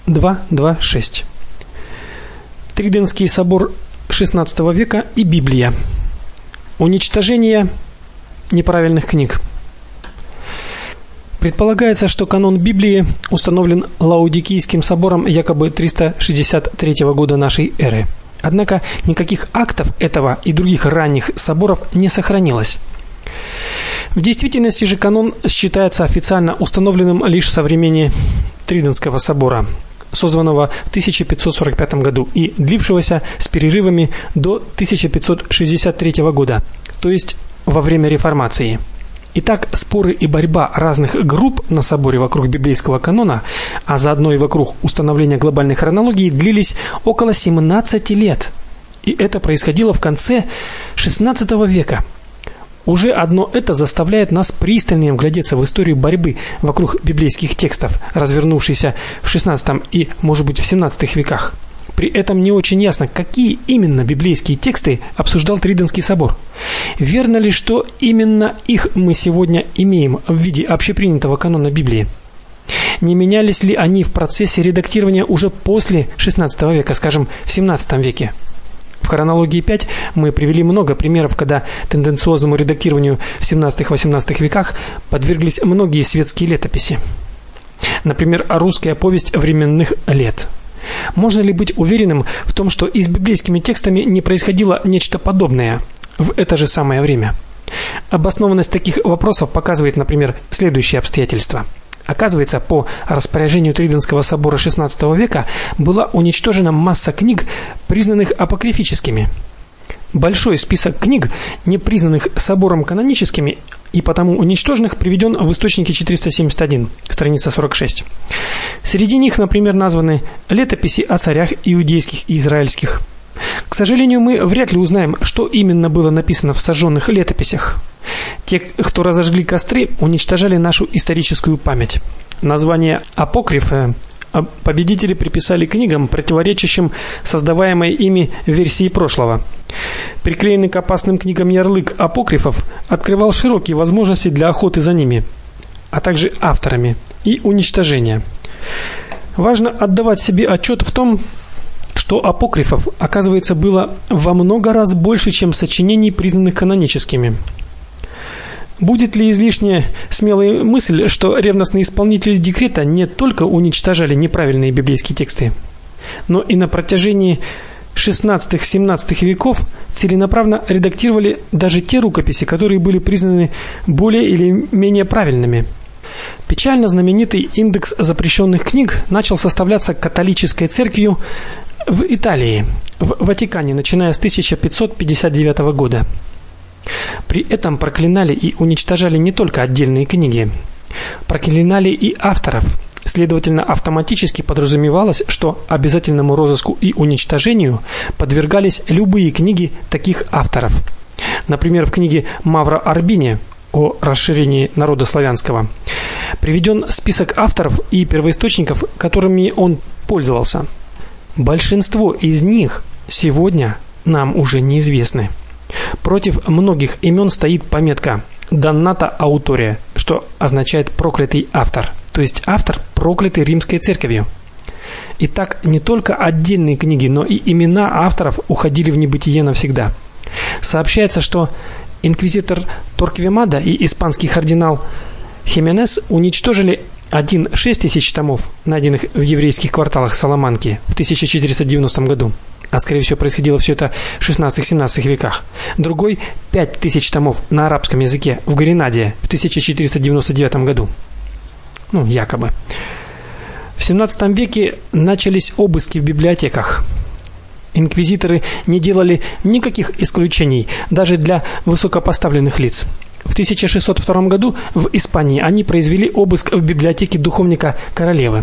2.2.6. Триденский собор XVI века и Библия. Уничтожение неправильных книг. Предполагается, что канон Библии установлен Лаодикийским собором якобы 363 года нашей эры. Однако никаких актов этого и других ранних соборов не сохранилось. В действительности же канон считается официально установленным лишь со времени Триденского собора, созванного в 1545 году и длившегося с перерывами до 1563 года, то есть во время реформации. Итак, споры и борьба разных групп на соборе вокруг библейского канона, а заодно и вокруг установления глобальной хронологии, длились около 17 лет. И это происходило в конце XVI века. Уже одно это заставляет нас пристальнее вглядеться в историю борьбы вокруг библейских текстов, развернувшейся в XVI и, может быть, в XVII веках. При этом не очень ясно, какие именно библейские тексты обсуждал Триденский собор. Верно ли, что именно их мы сегодня имеем в виде общепринятого канона Библии? Не менялись ли они в процессе редактирования уже после XVI века, скажем, в XVII веке? В хронологии 5 мы привели много примеров, когда тенденциозному редактированию в XVII-XVIII веках подверглись многие светские летописи. Например, русская повесть временных лет. Можно ли быть уверенным в том, что и с библейскими текстами не происходило нечто подобное в это же самое время? Обоснованность таких вопросов показывает, например, следующее обстоятельство. Оказывается, по распоряжению Триденского собора XVI века была уничтожена масса книг, признанных апокрифическими. Большой список книг, не признанных собором каноническими и потому уничтоженных, приведен в источнике 471, страница 46. Среди них, например, названы летописи о царях иудейских и израильских. К сожалению, мы вряд ли узнаем, что именно было написано в сожженных летописях. Те, кто разожгли костры, уничтожали нашу историческую память. Название апокрифы победители приписали книгам, противоречащим создаваемой ими версии прошлого. Приклеенный к опасным книгам ярлык апокрифов открывал широкие возможности для охоты за ними, а также авторами и уничтожения. Важно отдавать себе отчет в том, что апокрифов, оказывается, было во много раз больше, чем сочинений, признанных каноническими. Будет ли излишне смелая мысль, что ревностные исполнители декрета не только уничтожали неправильные библейские тексты, но и на протяжении XVI-XVII веков целенаправленно редактировали даже те рукописи, которые были признаны более или менее правильными. Печально знаменитый индекс запрещенных книг начал составляться католической церковью в Италии, в Ватикане, начиная с 1559 года. При этом проклинали и уничтожали не только отдельные книги, проклинали и авторов. Следовательно, автоматически подразумевалось, что обязательному розыску и уничтожению подвергались любые книги таких авторов. Например, в книге Мавро Арбини о расширении народа славянского приведен список авторов и первоисточников, которыми он пользовался. Большинство из них сегодня нам уже неизвестны. Против многих имен стоит пометка «Damnata autoria», что означает «проклятый автор», то есть автор, проклятый Римской церковью. Итак, не только отдельные книги, но и имена авторов уходили в небытие навсегда. Сообщается, что инквизитор Торквемада и испанский кардинал Хименес уничтожили 6 000 томов, найденных в еврейских кварталах Саламанки в 1490 году. А скорее всего происходило все это в XVI-XVII веках. Другой 5000 томов на арабском языке в Гренаде в 1499 году. Якобы. В XVII веке начались обыски в библиотеках. Инквизиторы не делали никаких исключений даже для высокопоставленных лиц. В 1602 году в Испании они произвели обыск в библиотеке духовника королевы.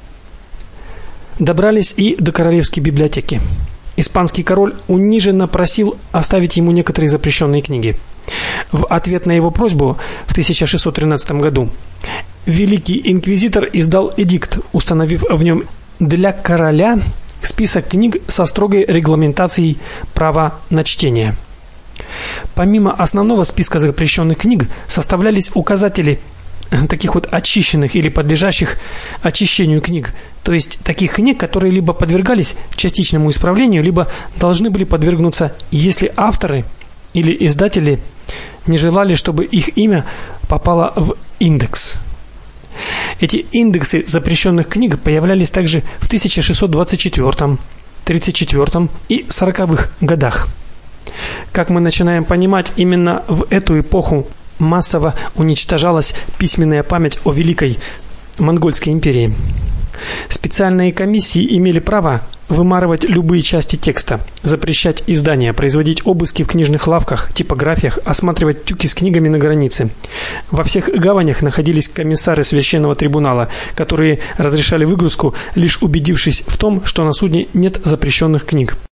Добрались и до королевской библиотеки. Испанский король униженно просил оставить ему некоторые запрещенные книги. В ответ на его просьбу в 1613 году великий инквизитор издал эдикт, установив в нем для короля список книг со строгой регламентацией права на чтение. Помимо основного списка запрещенных книг составлялись указатели таких вот очищенных или подлежащих очищению книг, то есть таких книг, которые либо подвергались частичному исправлению, либо должны были подвергнуться, если авторы или издатели не желали, чтобы их имя попало в индекс. Эти индексы запрещенных книг появлялись также в 1624, 34 и 40-х годах. Как мы начинаем понимать, именно в эту эпоху массово уничтожалась письменная память о Великой Монгольской империи. Специальные комиссии имели право вымарывать любые части текста, запрещать издания, производить обыски в книжных лавках, типографиях, осматривать тюки с книгами на границе. Во всех гаванях находились комиссары священного трибунала, которые разрешали выгрузку, лишь убедившись в том, что на судне нет запрещенных книг.